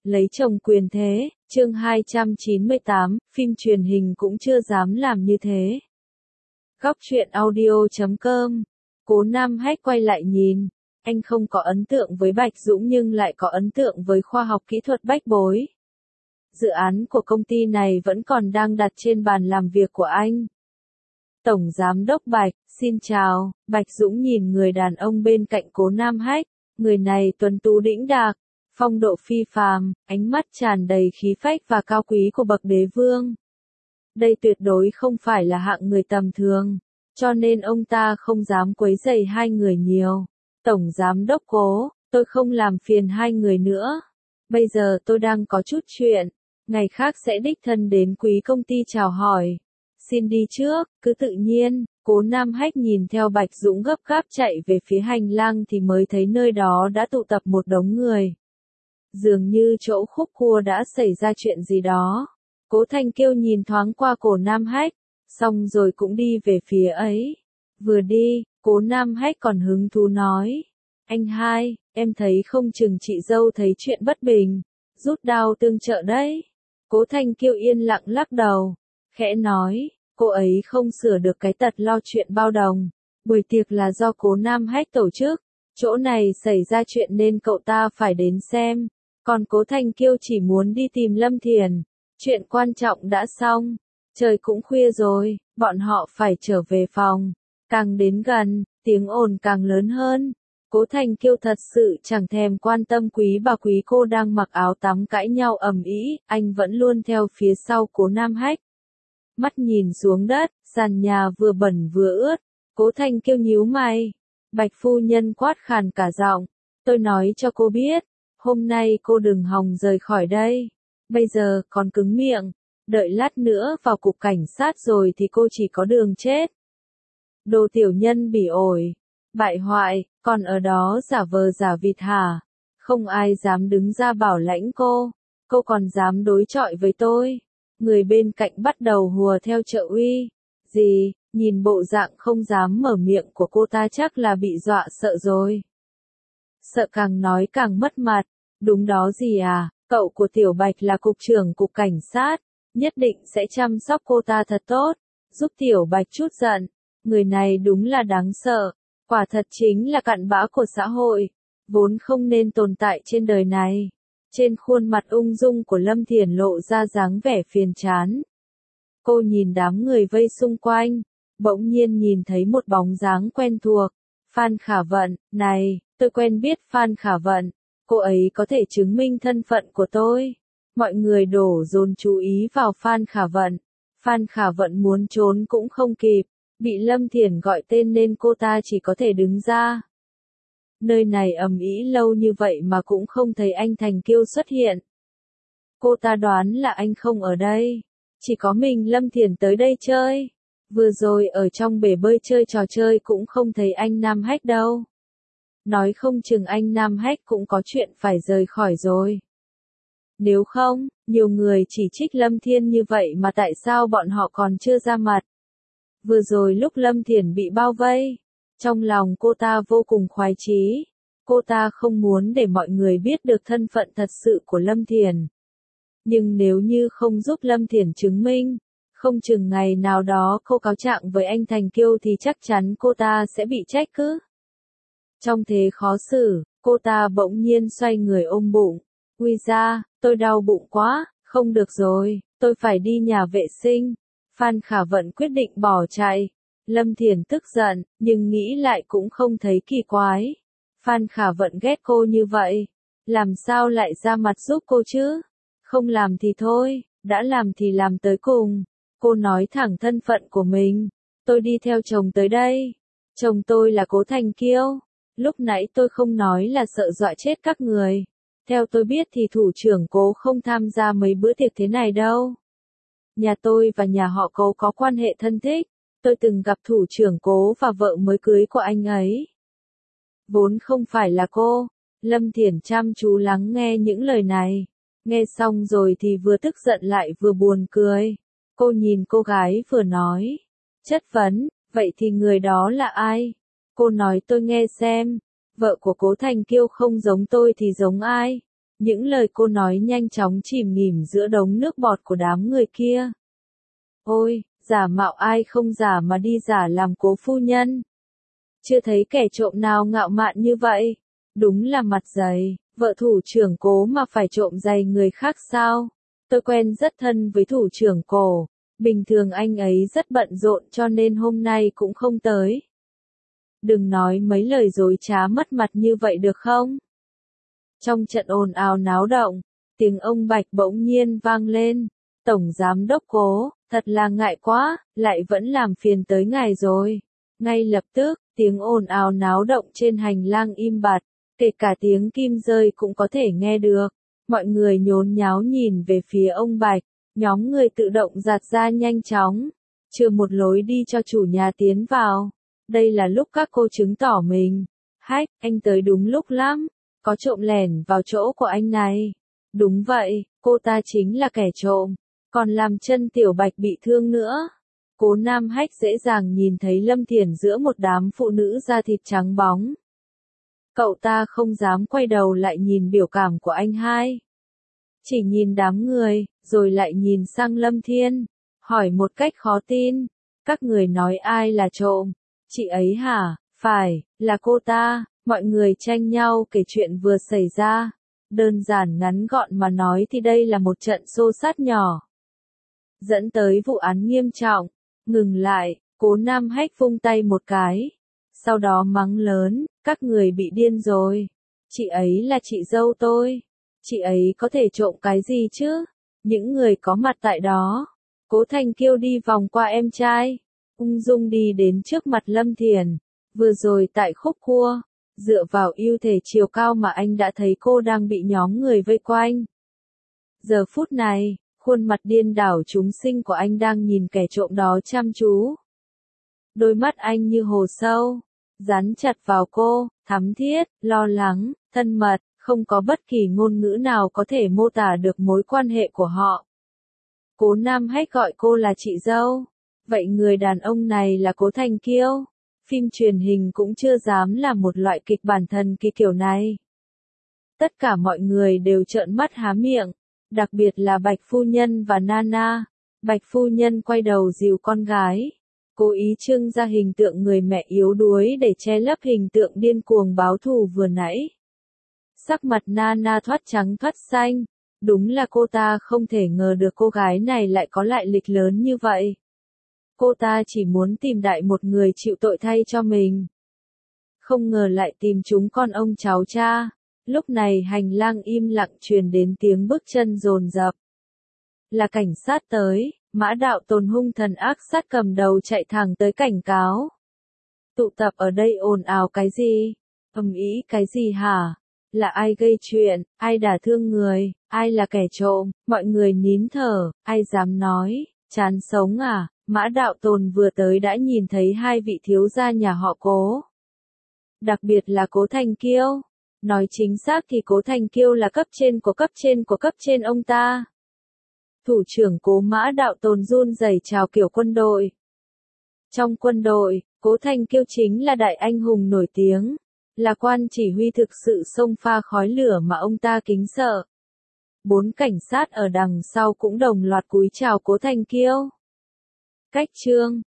Lấy chồng quyền thế, chương 298, phim truyền hình cũng chưa dám làm như thế. Góc truyện audio.com. Cố Nam Hách quay lại nhìn, anh không có ấn tượng với Bạch Dũng nhưng lại có ấn tượng với khoa học kỹ thuật Bách Bối. Dự án của công ty này vẫn còn đang đặt trên bàn làm việc của anh. Tổng Giám đốc Bạch, xin chào. Bạch Dũng nhìn người đàn ông bên cạnh Cố Nam Hách, người này tuấn tú đĩnh đạc, phong độ phi phàm, ánh mắt tràn đầy khí phách và cao quý của bậc đế vương. Đây tuyệt đối không phải là hạng người tầm thường, cho nên ông ta không dám quấy rầy hai người nhiều. Tổng Giám đốc Cố, tôi không làm phiền hai người nữa. Bây giờ tôi đang có chút chuyện, ngày khác sẽ đích thân đến quý công ty chào hỏi. Xin đi trước, cứ tự nhiên. Cố Nam Hách nhìn theo Bạch Dũng gấp gáp chạy về phía hành lang thì mới thấy nơi đó đã tụ tập một đống người. Dường như chỗ khúc cua đã xảy ra chuyện gì đó. Cố Thanh Kiêu nhìn thoáng qua Cố Nam Hách, xong rồi cũng đi về phía ấy. Vừa đi, Cố Nam Hách còn hứng thú nói. Anh hai, em thấy không chừng chị dâu thấy chuyện bất bình, rút đao tương trợ đấy. Cố Thanh Kiêu yên lặng lắc đầu, khẽ nói, cô ấy không sửa được cái tật lo chuyện bao đồng. Buổi tiệc là do Cố Nam Hách tổ chức, chỗ này xảy ra chuyện nên cậu ta phải đến xem. Còn Cố Thanh Kiêu chỉ muốn đi tìm Lâm Thiền. Chuyện quan trọng đã xong. Trời cũng khuya rồi, bọn họ phải trở về phòng. Càng đến gần, tiếng ồn càng lớn hơn. Cố Thanh Kiêu thật sự chẳng thèm quan tâm quý bà quý cô đang mặc áo tắm cãi nhau ầm ĩ, anh vẫn luôn theo phía sau Cố Nam Hách. Mắt nhìn xuống đất, sàn nhà vừa bẩn vừa ướt. Cố Thanh Kiêu nhíu mày. Bạch phu nhân quát khàn cả giọng. Tôi nói cho cô biết, hôm nay cô đừng hòng rời khỏi đây. Bây giờ còn cứng miệng, đợi lát nữa vào cục cảnh sát rồi thì cô chỉ có đường chết. Đồ tiểu nhân bỉ ổi, bại hoại, còn ở đó giả vờ giả vịt hả? Không ai dám đứng ra bảo lãnh cô còn dám đối chọi với tôi. Người bên cạnh bắt đầu hùa theo trợ uy. Gì, nhìn bộ dạng không dám mở miệng của cô ta chắc là bị dọa sợ rồi. Sợ càng nói càng mất mặt, đúng đó gì à? Cậu của Tiểu Bạch là cục trưởng cục cảnh sát, nhất định sẽ chăm sóc cô ta thật tốt, giúp Tiểu Bạch chút giận. Người này đúng là đáng sợ, quả thật chính là cặn bã của xã hội, vốn không nên tồn tại trên đời này. Trên khuôn mặt ung dung của Lâm Thiền lộ ra dáng vẻ phiền chán. Cô nhìn đám người vây xung quanh, bỗng nhiên nhìn thấy một bóng dáng quen thuộc. Phan Khả Vận, này, tôi quen biết Phan Khả Vận. Cô ấy có thể chứng minh thân phận của tôi. Mọi người đổ dồn chú ý vào Phan Khả Vận. Phan Khả Vận muốn trốn cũng không kịp, bị Lâm Thiền gọi tên nên cô ta chỉ có thể đứng ra. Nơi này ầm ĩ lâu như vậy mà cũng không thấy anh Thành Kiêu xuất hiện. Cô ta đoán là anh không ở đây, chỉ có mình Lâm Thiền tới đây chơi. Vừa rồi ở trong bể bơi chơi trò chơi cũng không thấy anh Nam Hách đâu. Nói không chừng anh Nam Hách cũng có chuyện phải rời khỏi rồi. Nếu không, nhiều người chỉ trích Lâm Thiên như vậy mà tại sao bọn họ còn chưa ra mặt. Vừa rồi lúc Lâm Thiền bị bao vây, trong lòng cô ta vô cùng khoái chí. Cô ta không muốn để mọi người biết được thân phận thật sự của Lâm Thiền. Nhưng nếu như không giúp Lâm Thiền chứng minh, không chừng ngày nào đó cô cáo trạng với anh Thành Kiêu thì chắc chắn cô ta sẽ bị trách cứ. Trong thế khó xử, cô ta bỗng nhiên xoay người ôm bụng. Ui da, tôi đau bụng quá, không được rồi, tôi phải đi nhà vệ sinh. Phan Khả Vận quyết định bỏ chạy. Lâm Thiền tức giận, nhưng nghĩ lại cũng không thấy kỳ quái. Phan Khả Vận ghét cô như vậy, làm sao lại ra mặt giúp cô chứ? Không làm thì thôi, đã làm thì làm tới cùng. Cô nói thẳng thân phận của mình. Tôi đi theo chồng tới đây. Chồng tôi là Cố Thành Kiêu. Lúc nãy tôi không nói là sợ dọa chết các người. Theo tôi biết thì thủ trưởng Cố không tham gia mấy bữa tiệc thế này đâu. Nhà tôi và nhà họ Cố có quan hệ thân thích. Tôi từng gặp thủ trưởng Cố và vợ mới cưới của anh ấy. Vốn không phải là cô. Lâm Thiển chăm chú lắng nghe những lời này. Nghe xong rồi thì vừa tức giận lại vừa buồn cười. Cô nhìn cô gái vừa nói. Chất vấn, vậy thì người đó là ai? Cô nói tôi nghe xem. Vợ của Cố Thành Kiêu không giống tôi thì giống ai? Những lời cô nói nhanh chóng chìm nghỉm giữa đống nước bọt của đám người kia. Ôi, giả mạo ai không giả mà đi giả làm Cố phu nhân. Chưa thấy kẻ trộm nào ngạo mạn như vậy. Đúng là mặt dày, vợ thủ trưởng Cố mà phải trộm giày người khác sao? Tôi quen rất thân với thủ trưởng Cố. Bình thường anh ấy rất bận rộn cho nên hôm nay cũng không tới. Đừng nói mấy lời dối trá mất mặt như vậy được không? Trong trận ồn ào náo động, tiếng ông Bạch bỗng nhiên vang lên. Tổng giám đốc Cố, thật là ngại quá, lại vẫn làm phiền tới ngài rồi. Ngay lập tức, tiếng ồn ào náo động trên hành lang im bặt, kể cả tiếng kim rơi cũng có thể nghe được. Mọi người nhốn nháo nhìn về phía ông Bạch, nhóm người tự động giạt ra nhanh chóng, chừa một lối đi cho chủ nhà tiến vào. Đây là lúc các cô chứng tỏ mình. Hách, anh tới đúng lúc lắm, có trộm lẻn vào chỗ của anh này. Đúng vậy, cô ta chính là kẻ trộm, còn làm chân Tiểu Bạch bị thương nữa. Cố Nam Hách dễ dàng nhìn thấy Lâm Thiển giữa một đám phụ nữ da thịt trắng bóng. Cậu ta không dám quay đầu lại nhìn biểu cảm của anh hai. Chỉ nhìn đám người, rồi lại nhìn sang Lâm Thiên, hỏi một cách khó tin. Các người nói ai là trộm? Chị ấy hả? Phải, là cô ta. Mọi người tranh nhau kể chuyện vừa xảy ra. Đơn giản ngắn gọn mà nói thì đây là một trận xô xát nhỏ, dẫn tới vụ án nghiêm trọng. Ngừng lại, Cố Nam Hách vung tay một cái. Sau đó mắng lớn, các người bị điên rồi. Chị ấy là chị dâu tôi. Chị ấy có thể trộm cái gì chứ? Những người có mặt tại đó. Cố Thành Kiêu đi vòng qua em trai, ung dung đi đến trước mặt Lâm Thiển. Vừa rồi tại khúc cua, dựa vào ưu thể chiều cao mà anh đã thấy cô đang bị nhóm người vây quanh. Giờ phút này, khuôn mặt điên đảo chúng sinh của anh đang nhìn kẻ trộm đó chăm chú. Đôi mắt anh như hồ sâu, dán chặt vào cô, thắm thiết, lo lắng, thân mật, không có bất kỳ ngôn ngữ nào có thể mô tả được mối quan hệ của họ. Cố Nam Hách gọi cô là chị dâu. Vậy người đàn ông này là Cố Thành Kiêu. Phim truyền hình cũng chưa dám làm một loại kịch bản thần kỳ kiểu này. Tất cả mọi người đều trợn mắt há miệng, đặc biệt là Bạch phu nhân và Nana. Bạch phu nhân quay đầu dìu con gái, cố ý trưng ra hình tượng người mẹ yếu đuối để che lấp hình tượng điên cuồng báo thù vừa nãy. Sắc mặt Nana thoát trắng thoát xanh, đúng là cô ta không thể ngờ được cô gái này lại có lại lịch lớn như vậy. Cô ta chỉ muốn tìm đại một người chịu tội thay cho mình. Không ngờ lại tìm chúng con ông cháu cha. Lúc này hành lang im lặng truyền đến tiếng bước chân dồn dập. Là cảnh sát tới, Mã Đạo Tồn hung thần ác sát cầm đầu chạy thẳng tới cảnh cáo. Tụ tập ở đây ồn ào cái gì? Ầm ĩ cái gì hả? Là ai gây chuyện, ai đả thương người, ai là kẻ trộm? Mọi người nín thở, ai dám nói, chán sống à? Mã Đạo Tồn vừa tới đã nhìn thấy hai vị thiếu gia nhà họ Cố. Đặc biệt là Cố Thành Kiêu. Nói chính xác thì Cố Thành Kiêu là cấp trên của cấp trên của cấp trên ông ta. Thủ trưởng Cố Mã Đạo Tồn run rẩy chào kiểu quân đội. Trong quân đội, Cố Thành Kiêu chính là đại anh hùng nổi tiếng, là quan chỉ huy thực sự xông pha khói lửa mà ông ta kính sợ. 4 cảnh sát ở đằng sau cũng đồng loạt cúi chào Cố Thành Kiêu. Cách chương